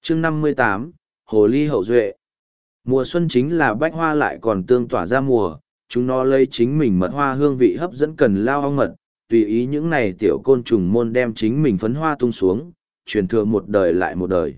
chương 58, Hồ ly hậu duệ. Mùa xuân chính là bách hoa lại còn tương tỏa ra mùa, chúng nó lấy chính mình mật hoa hương vị hấp dẫn cần lao ong mật, tùy ý những này tiểu côn trùng môn đem chính mình phấn hoa tung xuống, truyền thừa một đời lại một đời.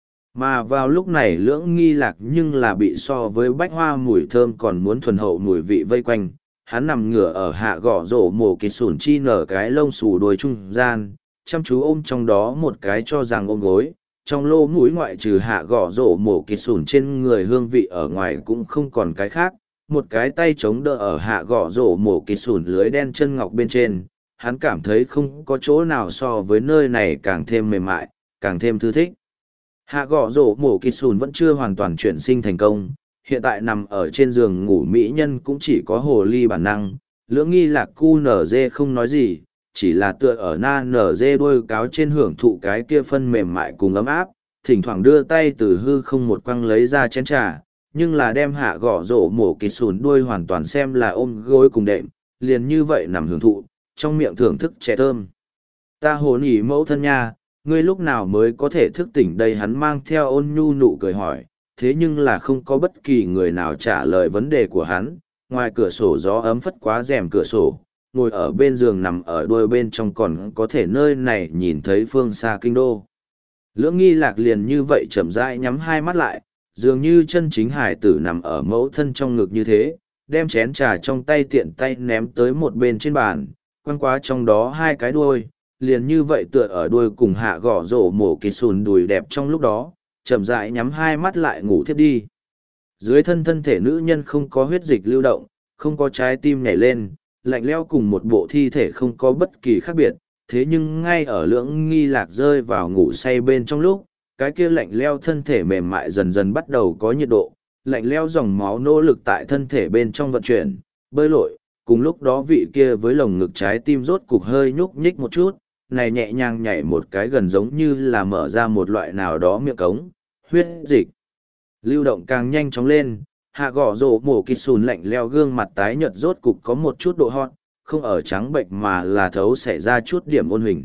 Mà vào lúc này Lưỡng Nghi Lạc nhưng là bị so với bách hoa mùi thơm còn muốn thuần hậu mùi vị vây quanh, hắn nằm ngửa ở hạ gõ rổ mổ kịt sủn chi nở cái lông xù đuôi trung gian, chăm chú ôm trong đó một cái cho rằng ôm gối. Trong lô mũi ngoại trừ hạ gõ rổ mổ kịt sủn trên người hương vị ở ngoài cũng không còn cái khác, một cái tay chống đỡ ở hạ gõ rổ mổ kịt sủn lưới đen chân ngọc bên trên, hắn cảm thấy không có chỗ nào so với nơi này càng thêm mềm mại, càng thêm thư thích. Hạ gõ rổ mổ kịt sùn vẫn chưa hoàn toàn chuyển sinh thành công, hiện tại nằm ở trên giường ngủ mỹ nhân cũng chỉ có hồ ly bản năng. Lưỡng Nghi Lạc cu nở dê không nói gì, chỉ là tựa ở na nở dê đuôi cáo trên hưởng thụ cái kia phân mềm mại cùng ấm áp, thỉnh thoảng đưa tay từ hư không một quăng lấy ra chén trà, nhưng là đem hạ gõ rổ mổ kịt sùn đuôi hoàn toàn xem là ôm gối cùng đệm, liền như vậy nằm hưởng thụ, trong miệng thưởng thức chè thơm. Ta hồ nhỉ mẫu thân nha, ngươi lúc nào mới có thể thức tỉnh đây? Hắn mang theo ôn nhu nụ cười hỏi, thế nhưng là không có bất kỳ người nào trả lời vấn đề của hắn. Ngoài cửa sổ gió ấm phất quá rèm cửa sổ, ngồi ở bên giường nằm ở đuôi bên trong còn có thể nơi này nhìn thấy phương xa kinh đô. Lưỡng Nghi Lạc liền như vậy chậm rãi nhắm hai mắt lại, dường như chân chính hải tử nằm ở mẫu thân trong ngực như thế, đem chén trà trong tay tiện tay ném tới một bên trên bàn, quăng quá trong đó hai cái đuôi, liền như vậy tựa ở đuôi cùng hạ gõ rổ mổ kịt sùn đùi đẹp trong lúc đó, chậm rãi nhắm hai mắt lại ngủ thiếp đi. Dưới thân thể nữ nhân không có huyết dịch lưu động, không có trái tim nhảy lên, lạnh lẽo cùng một bộ thi thể không có bất kỳ khác biệt, thế nhưng ngay ở Lưỡng Nghi Lạc rơi vào ngủ say bên trong lúc, cái kia lạnh lẽo thân thể mềm mại dần dần bắt đầu có nhiệt độ, lạnh lẽo dòng máu nỗ lực tại thân thể bên trong vận chuyển, bơi lội, cùng lúc đó vị kia với lồng ngực trái tim rốt cục hơi nhúc nhích một chút, này nhẹ nhàng nhảy một cái gần giống như là mở ra một loại nào đó miệng cống, huyết dịch lưu động càng nhanh chóng lên. Hạ gõ rổ mổ kịt sùn lạnh leo gương mặt tái nhợt rốt cục có một chút độ hot, không ở trắng bệnh mà là thấu xảy ra chút điểm ôn huỳnh.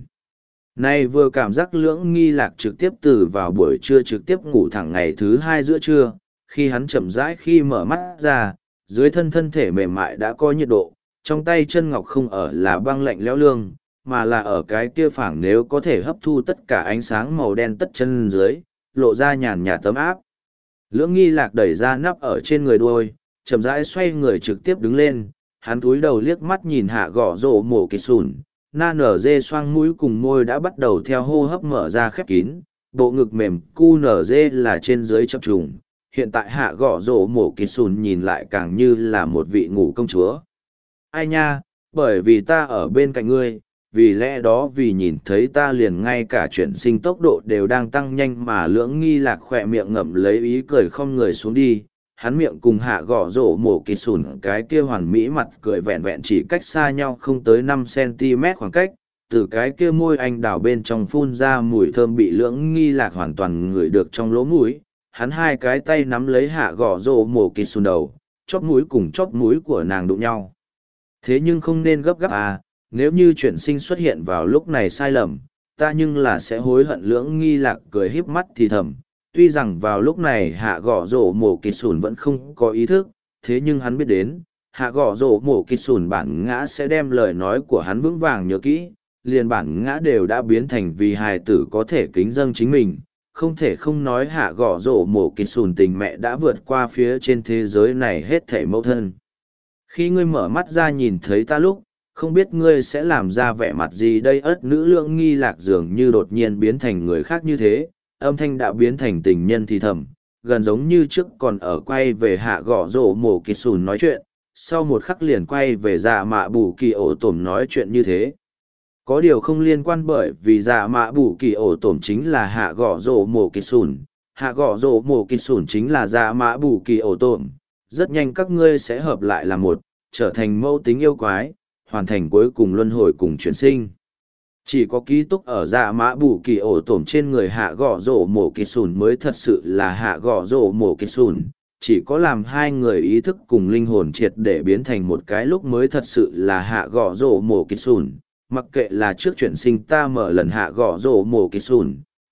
Nay vừa cảm giác Lưỡng Nghi Lạc trực tiếp từ vào buổi trưa trực tiếp ngủ thẳng ngày thứ hai giữa trưa, khi hắn chậm rãi khi mở mắt ra, dưới thân thể mềm mại đã có nhiệt độ, trong tay chân ngọc không ở là băng lạnh lẽo lương, mà là ở cái kia phẳng nếu có thể hấp thu tất cả ánh sáng màu đen tất chân dưới, lộ ra nhàn nhạt tấm áp. Lưỡng Nghi Lạc đẩy ra nắp ở trên người đuôi, chậm rãi xoay người trực tiếp đứng lên, hắn cúi đầu liếc mắt nhìn hạ gõ rổ mổ kịt sùn, na nở dê xoang mũi cùng môi đã bắt đầu theo hô hấp mở ra khép kín, bộ ngực mềm cu nở dê là trên dưới chập trùng. Hiện tại hạ gõ rổ mổ kịt sùn nhìn lại càng như là một vị ngủ công chúa. Ai nha, bởi vì ta ở bên cạnh ngươi, vì lẽ đó vì nhìn thấy ta liền ngay cả chuyển sinh tốc độ đều đang tăng nhanh mà Lưỡng Nghi Lạc khỏe miệng ngậm lấy ý cười không người xuống đi. Hắn miệng cùng hạ gõ rổ mổ kịt sùn cái kia hoàn mỹ mặt cười vẹn vẹn chỉ cách xa nhau không tới 5 cm khoảng cách, từ cái kia môi anh đào bên trong phun ra mùi thơm bị Lưỡng Nghi Lạc hoàn toàn ngửi được trong lỗ mũi. Hắn hai cái tay nắm lấy hạ gõ rổ mổ kịt sùn đầu, chóp mũi cùng chóp mũi của nàng đụng nhau. Thế nhưng không nên gấp gáp à, nếu như chuyển sinh xuất hiện vào lúc này sai lầm, ta nhưng là sẽ hối hận. Lưỡng Nghi Lạc cười híp mắt thì thầm, tuy rằng vào lúc này hạ gõ rổ mổ kịt sùn vẫn không có ý thức, thế nhưng hắn biết đến, hạ gõ rổ mổ kịt sùn bản ngã sẽ đem lời nói của hắn vững vàng nhớ kỹ, liền bản ngã đều đã biến thành vì hài tử có thể kính dâng chính mình. Không thể không nói hạ gõ rổ mổ kịt sùn tình mẹ đã vượt qua phía trên thế giới này hết thảy mẫu thân. Khi ngươi mở mắt ra nhìn thấy ta lúc, không biết ngươi sẽ làm ra vẻ mặt gì đây? Ất nữ Lưỡng Nghi Lạc dường như đột nhiên biến thành người khác như thế, âm thanh đã biến thành tình nhân thì thầm, gần giống như trước còn ở quay về hạ gõ rổ mổ kịt sùn nói chuyện, sau một khắc liền quay về dạ mạ bù kỳ ổ tổm nói chuyện như thế. Có điều không liên quan, bởi vì dạ mạ bù kỳ ổ tổm chính là hạ gõ rổ mổ kịt sùn, hạ gõ rổ mổ kịt sùn chính là dạ mạ bù kỳ ổ tổm. Rất nhanh các ngươi sẽ hợp lại là một, trở thành mẫu tính yêu quái, hoàn thành cuối cùng luân hồi cùng chuyển sinh. Chỉ có ký túc ở dạ mã bù kỳ ổ tổm trên người hạ gõ rổ mổ kịt sùn mới thật sự là hạ gõ rổ mổ kịt sùn. Chỉ có làm hai người ý thức cùng linh hồn triệt để biến thành một cái lúc mới thật sự là hạ gõ rổ mổ kịt sùn. Mặc kệ là trước chuyển sinh ta mở lần hạ gõ rổ mổ kịt sùn,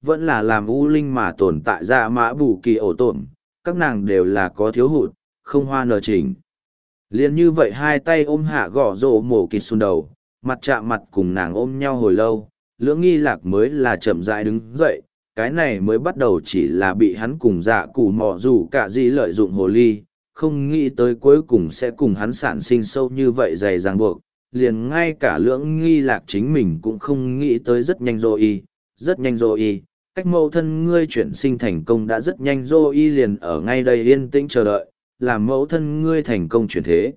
vẫn là làm u linh mà tồn tại ra mã bù kỳ ổ tổn, các nàng đều là có thiếu hụt, không hoa nở chỉnh. Liên như vậy hai tay ôm hạ gõ rổ mổ kịt xuống đầu, mặt chạm mặt cùng nàng ôm nhau hồi lâu, lưỡng nghi lạc mới là chậm rãi đứng dậy, cái này mới bắt đầu chỉ là bị hắn cùng dạ củ mò dù cả gì lợi dụng hồ ly, không nghĩ tới cuối cùng sẽ cùng hắn sản sinh sâu như vậy dày ràng buộc, liền ngay cả lưỡng nghi lạc chính mình cũng không nghĩ tới rất nhanh rồi rất nhanh rồi cách mẫu thân ngươi chuyển sinh thành công đã rất nhanh rồi liền ở ngay đây yên tĩnh chờ đợi, làm mẫu thân ngươi thành công chuyển thế.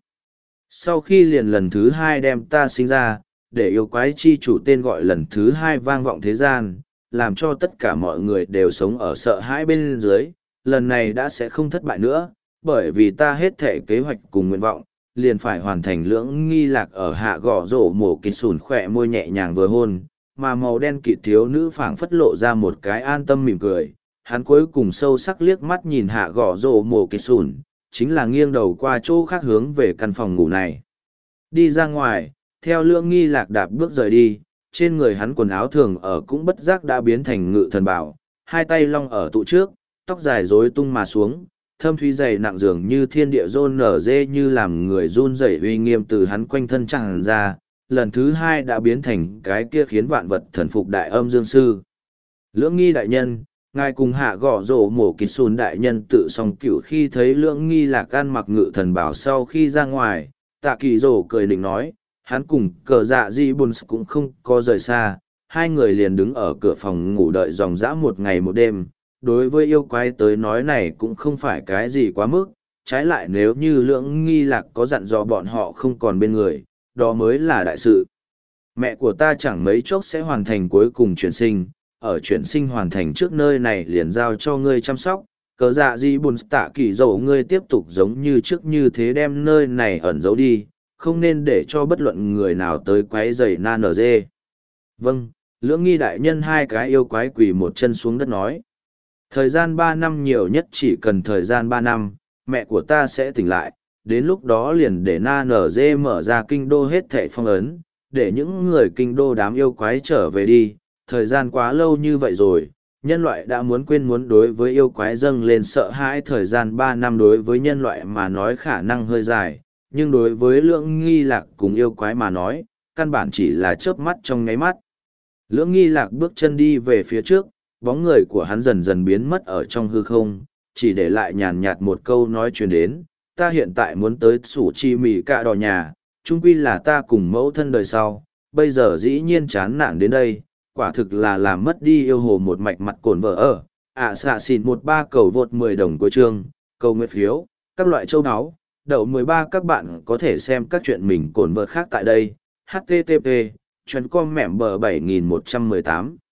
Sau khi liền lần thứ hai đem ta sinh ra, để yêu quái chi chủ tên gọi lần thứ hai vang vọng thế gian, làm cho tất cả mọi người đều sống ở sợ hãi bên dưới, lần này đã sẽ không thất bại nữa, bởi vì ta hết thể kế hoạch cùng nguyện vọng, liền phải hoàn thành. Lưỡng nghi lạc ở hạ gõ rổ mổ kịt sùn khỏe môi nhẹ nhàng vừa hôn, mà màu đen kịt thiếu nữ phảng phất lộ ra một cái an tâm mỉm cười. Hắn cuối cùng sâu sắc liếc mắt nhìn hạ gõ rổ mổ kịt sùn, chính là nghiêng đầu qua chỗ khác hướng về căn phòng ngủ này. Đi ra ngoài, theo lưỡng nghi lạc đạp bước rời đi, trên người hắn quần áo thường ở cũng bất giác đã biến thành ngự thần bảo, hai tay long ở tụ trước, tóc dài rối tung mà xuống, thâm thúy dày nặng dường như thiên địa rôn nở dê, như làm người run rẩy uy nghiêm từ hắn quanh thân tràn ra, lần thứ hai đã biến thành cái kia khiến vạn vật thần phục đại âm dương sư. Lưỡng nghi đại nhân, ngài cùng hạ gõ rổ mổ kịt sùn đại nhân tự song cửu. Khi thấy lưỡng nghi lạc ăn mặc ngự thần bảo sau khi ra ngoài, tạ kỳ rổ cười định nói, hắn cùng cờ dạ di bùn cũng không có rời xa, hai người liền đứng ở cửa phòng ngủ đợi dòng dã một ngày một đêm. Đối với yêu quái tới nói này cũng không phải cái gì quá mức, trái lại nếu như lưỡng nghi lạc có dặn dò bọn họ không còn bên người, đó mới là đại sự. Mẹ của ta chẳng mấy chốc sẽ hoàn thành cuối cùng chuyển sinh, ở chuyển sinh hoàn thành trước nơi này liền giao cho ngươi chăm sóc, cờ dạ di bùn tạ kỳ dầu ngươi tiếp tục giống như trước như thế đem nơi này ẩn giấu đi, không nên để cho bất luận người nào tới quấy rầy na nở dê. Vâng, lưỡng nghi đại nhân. Hai cái yêu quái quỳ một chân xuống đất nói. Thời gian 3 năm, nhiều nhất chỉ cần thời gian 3 năm, mẹ của ta sẽ tỉnh lại, đến lúc đó liền để na nở dê mở ra kinh đô hết thảy phong ấn, để những người kinh đô đám yêu quái trở về đi. Thời gian quá lâu như vậy rồi, nhân loại đã muốn quên muốn đối với yêu quái dâng lên sợ hãi. Thời gian 3 năm đối với nhân loại mà nói khả năng hơi dài, nhưng đối với lưỡng nghi lạc cùng yêu quái mà nói, căn bản chỉ là chớp mắt trong nháy mắt. Lưỡng nghi lạc bước chân đi về phía trước, bóng người của hắn dần dần biến mất ở trong hư không, chỉ để lại nhàn nhạt một câu nói truyền đến, ta hiện tại muốn tới sủ chi mì cạ đỏ nhà, chung quy là ta cùng mẫu thân đời sau, bây giờ dĩ nhiên chán nản đến đây, quả thực là làm mất đi yêu hồ một mạch mặt cồn vợ ở, xạ xịn 13 cầu vượt 10 đồng của chương, cầu nguyện phiếu, các loại châu áo, đậu 13. Các bạn có thể xem các chuyện mình cồn vợt khác tại đây, http://com mẻm bờ 7118